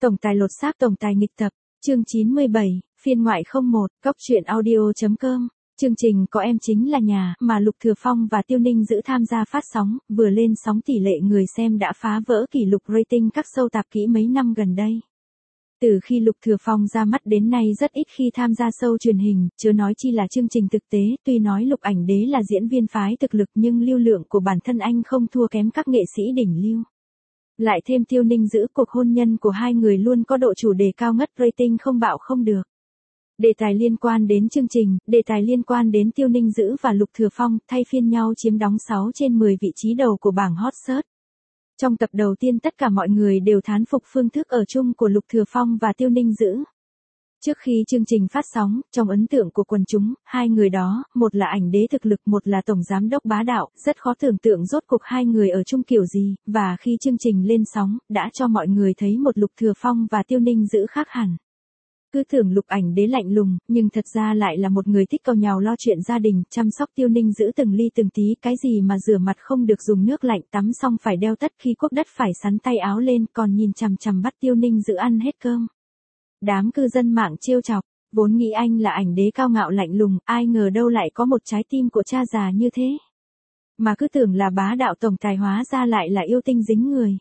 Tổng tài lột xác tổng tài nghịch tập, chương 97, phiên ngoại 01, Cóc truyện audio.com. Chương trình có em chính là nhà mà Lục Thừa Phong và Tiêu Ninh Dữ tham gia phát sóng, vừa lên sóng tỷ lệ người xem đã phá vỡ kỷ lục rating các show tạp kỹ mấy năm gần đây. Từ khi Lục Thừa Phong ra mắt đến nay rất ít khi tham gia show truyền hình, chớ nói chi là chương trình thực tế, tuy nói Lục Ảnh Đế là diễn viên phái thực lực nhưng lưu lượng của bản thân anh không thua kém các nghệ sĩ đỉnh lưu. Lại thêm Tiêu Ninh Dữ, cuộc hôn nhân của hai người luôn có độ chủ đề cao ngất, rating không bạo không được. Đề tài liên quan đến chương trình, đề tài liên quan đến Tiêu Ninh Dữ và Lục Thừa Phong, thay phiên nhau chiếm đóng 6 trên 10 vị trí đầu của bảng hot search. Trong tập đầu tiên tất cả mọi người đều thán phục phương thức ở chung của Lục Thừa Phong và Tiêu Ninh Dữ. Trước khi chương trình phát sóng, trong ấn tượng của quần chúng, hai người đó, một là ảnh đế thực lực, một là tổng giám đốc bá đạo, rất khó tưởng tượng rốt cuộc hai người ở chung kiểu gì, và khi chương trình lên sóng, đã cho mọi người thấy một Lục Thừa Phong và Tiêu Ninh Dữ khác hẳn. Cứ tưởng Lục Ảnh Đế lạnh lùng, nhưng thật ra lại là một người thích càu nhàu lo chuyện gia đình, chăm sóc Tiêu Ninh Dữ từng ly từng tí, cái gì mà rửa mặt không được dùng nước lạnh, tắm xong phải đeo tất, khi cuốc đất phải sắn tay áo lên, còn nhìn chằm chằm bắt Tiêu Ninh Dữ ăn hết cơm. Đám cư dân mạng trêu chọc, vốn nghĩ anh là ảnh đế cao ngạo lạnh lùng, ai ngờ đâu lại có một trái tim của cha già như thế. Mà cứ tưởng là bá đạo tổng tài hóa ra lại là yêu tinh dính người.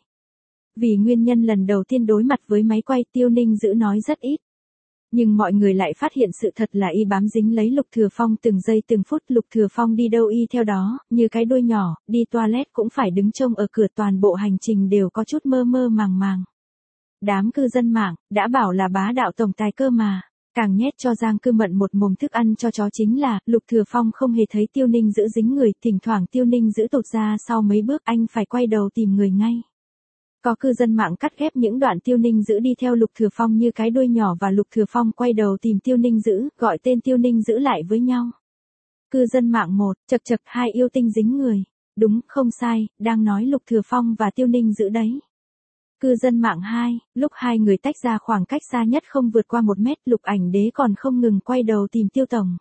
Vì nguyên nhân lần đầu tiên đối mặt với máy quay, Tiêu Ninh Dữ nói rất ít. Nhưng mọi người lại phát hiện sự thật là y bám dính lấy Lục Thừa Phong từng giây từng phút, Lục Thừa Phong đi đâu y theo đó, như cái đuôi nhỏ, đi toilet cũng phải đứng trông ở cửa, toàn bộ hành trình đều có chút mơ mơ màng màng. Đám cư dân mạng, đã bảo là bá đạo tổng tài cơ mà. Càng nhét cho Giang Cư Mận một mồm thức ăn cho chó chính là, Lục Thừa Phong không hề thấy Tiêu Ninh Dữ dính người, thỉnh thoảng Tiêu Ninh Dữ tụt ra sau mấy bước anh phải quay đầu tìm người ngay. Có cư dân mạng cắt ghép những đoạn Tiêu Ninh Dữ đi theo Lục Thừa Phong như cái đuôi nhỏ và Lục Thừa Phong quay đầu tìm Tiêu Ninh Dữ, gọi tên Tiêu Ninh Dữ lại với nhau. Cư dân mạng 1, chật chật, hai yêu tinh dính người. Đúng, không sai, đang nói Lục Thừa Phong và Tiêu Ninh Dữ đấy. Cư dân mạng 2, lúc hai người tách ra khoảng cách xa nhất không vượt qua 1 mét, Lục Ảnh Đế còn không ngừng quay đầu tìm Tiêu Tổng.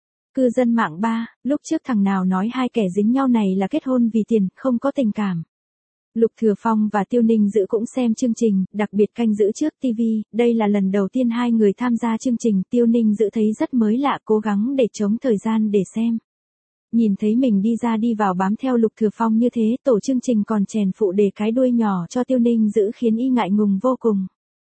Cư dân mạng 3, lúc trước thằng nào nói hai kẻ dính nhau này là kết hôn vì tiền, không có tình cảm. Lục Thừa Phong và Tiêu Ninh Dữ cũng xem chương trình, đặc biệt canh giữ trước TV, đây là lần đầu tiên hai người tham gia chương trình, Tiêu Ninh Dữ thấy rất mới lạ, cố gắng để chống thời gian để xem. Nhìn thấy mình đi ra đi vào bám theo Lục Thừa Phong như thế, tổ chương trình còn chèn phụ để cái đuôi nhỏ cho Tiêu Ninh Dữ khiến y ngại ngùng vô cùng.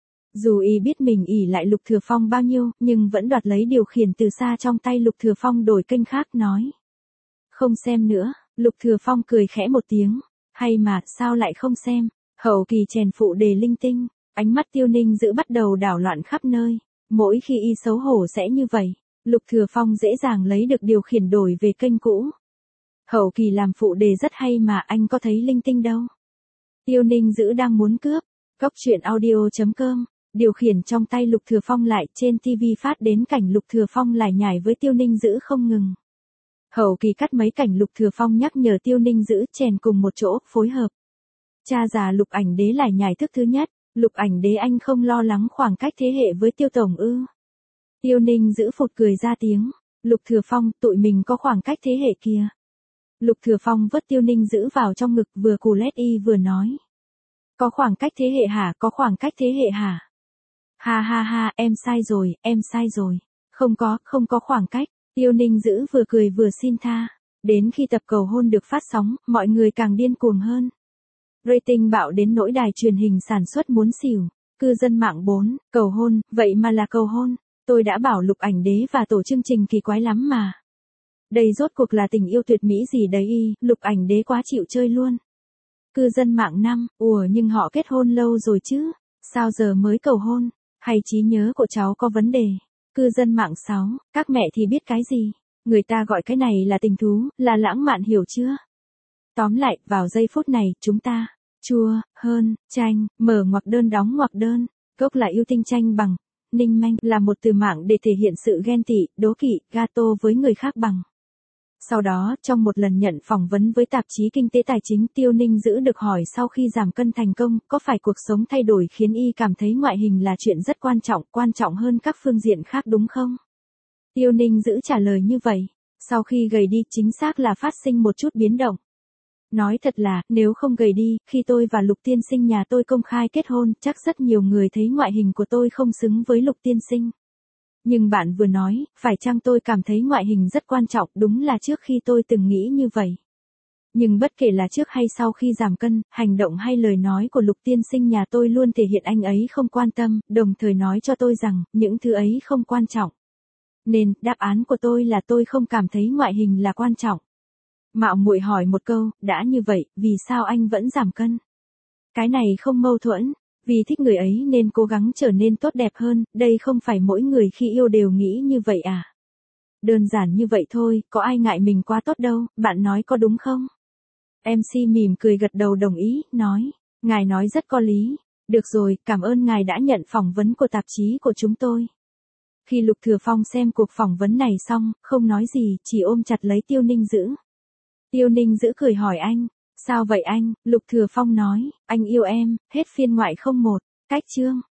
Dù y biết mình ỷ lại Lục Thừa Phong bao nhiêu, nhưng vẫn đoạt lấy điều khiển từ xa trong tay Lục Thừa Phong, đổi kênh khác nói. Không xem nữa, Lục Thừa Phong cười khẽ một tiếng. Hay mà, sao lại không xem? Hậu kỳ chèn phụ đề linh tinh, ánh mắt Tiêu Ninh Dữ bắt đầu đảo loạn khắp nơi. Mỗi khi y xấu hổ sẽ như vậy, Lục Thừa Phong dễ dàng lấy được điều khiển đổi về kênh cũ. Hậu kỳ làm phụ đề rất hay mà, anh có thấy linh tinh đâu. Tiêu Ninh Dữ đang muốn cướp. Cóc truyện audio.com. Điều khiển trong tay Lục Thừa Phong lại, trên TV phát đến cảnh Lục Thừa Phong lải nhải với Tiêu Ninh Dữ không ngừng. Hậu kỳ cắt mấy cảnh Lục Thừa Phong nhắc nhở Tiêu Ninh Dữ chèn cùng một chỗ, phối hợp. Cha già Lục Ảnh Đế lải nhải thức thứ nhất, Lục Ảnh Đế anh không lo lắng khoảng cách thế hệ với Tiêu Tổng ư? Tiêu Ninh Dữ phụt cười ra tiếng, Lục Thừa Phong, tụi mình có khoảng cách thế hệ kìa. Lục Thừa Phong vớt Tiêu Ninh Dữ vào trong ngực, vừa cù lét y vừa nói. Có khoảng cách thế hệ hả, có khoảng cách thế hệ hả? Ha ha ha, em sai rồi, em sai rồi. Không có khoảng cách. Tiêu Ninh Dữ vừa cười vừa xin tha. Đến khi tập cầu hôn được phát sóng, mọi người càng điên cuồng hơn. Rating bạo đến nỗi đài truyền hình sản xuất muốn xỉu. Cư dân mạng 4, cầu hôn, vậy mà là cầu hôn. Tôi đã bảo Lục Ảnh Đế và tổ chương trình kỳ quái lắm mà. Đây rốt cuộc là tình yêu tuyệt mỹ gì đấy y, Lục Ảnh Đế quá chịu chơi luôn. Cư dân mạng 5, nhưng họ kết hôn lâu rồi chứ, sao giờ mới cầu hôn, hay trí nhớ của cháu có vấn đề. Cư dân mạng 6, các mẹ thì biết cái gì, người ta gọi cái này là tình thú, là lãng mạn hiểu chưa? Tóm lại, vào giây phút này, chúng ta, chua, hơn, chanh, mở ngoặc đơn đóng ngoặc đơn, gốc là yêu tinh tranh bằng, ninh manh là một từ mạng để thể hiện sự ghen tị, đố kỵ, gato với người khác bằng. Sau đó, trong một lần nhận phỏng vấn với tạp chí Kinh tế Tài chính, Tiêu Ninh Dữ được hỏi sau khi giảm cân thành công, có phải cuộc sống thay đổi khiến y cảm thấy ngoại hình là chuyện rất quan trọng hơn các phương diện khác đúng không? Tiêu Ninh Dữ trả lời như vậy, sau khi gầy đi chính xác là phát sinh một chút biến động. Nói thật là, nếu không gầy đi, khi tôi và Lục tiên sinh nhà tôi công khai kết hôn, chắc rất nhiều người thấy ngoại hình của tôi không xứng với Lục tiên sinh. Nhưng bạn vừa nói, phải chăng tôi cảm thấy ngoại hình rất quan trọng, đúng là trước khi tôi từng nghĩ như vậy. Nhưng bất kể là trước hay sau khi giảm cân, hành động hay lời nói của Lục tiên sinh nhà tôi luôn thể hiện anh ấy không quan tâm, đồng thời nói cho tôi rằng, những thứ ấy không quan trọng. Nên, đáp án của tôi là tôi không cảm thấy ngoại hình là quan trọng. Mạo muội hỏi một câu, đã như vậy, vì sao anh vẫn giảm cân? Cái này không mâu thuẫn, vì thích người ấy nên cố gắng trở nên tốt đẹp hơn, đây không phải mỗi người khi yêu đều nghĩ như vậy à? Đơn giản như vậy thôi, có ai ngại mình quá tốt đâu, bạn nói có đúng không? MC mỉm cười gật đầu đồng ý, nói, ngài nói rất có lý. Được rồi, cảm ơn ngài đã nhận phỏng vấn của tạp chí của chúng tôi. Khi Lục Thừa Phong xem cuộc phỏng vấn này xong, không nói gì, chỉ ôm chặt lấy Tiêu Ninh Dữ. Tiêu Ninh Dữ cười hỏi anh, sao vậy anh? Lục Thừa Phong nói, anh yêu em, hết phiên ngoại 01, cách chương.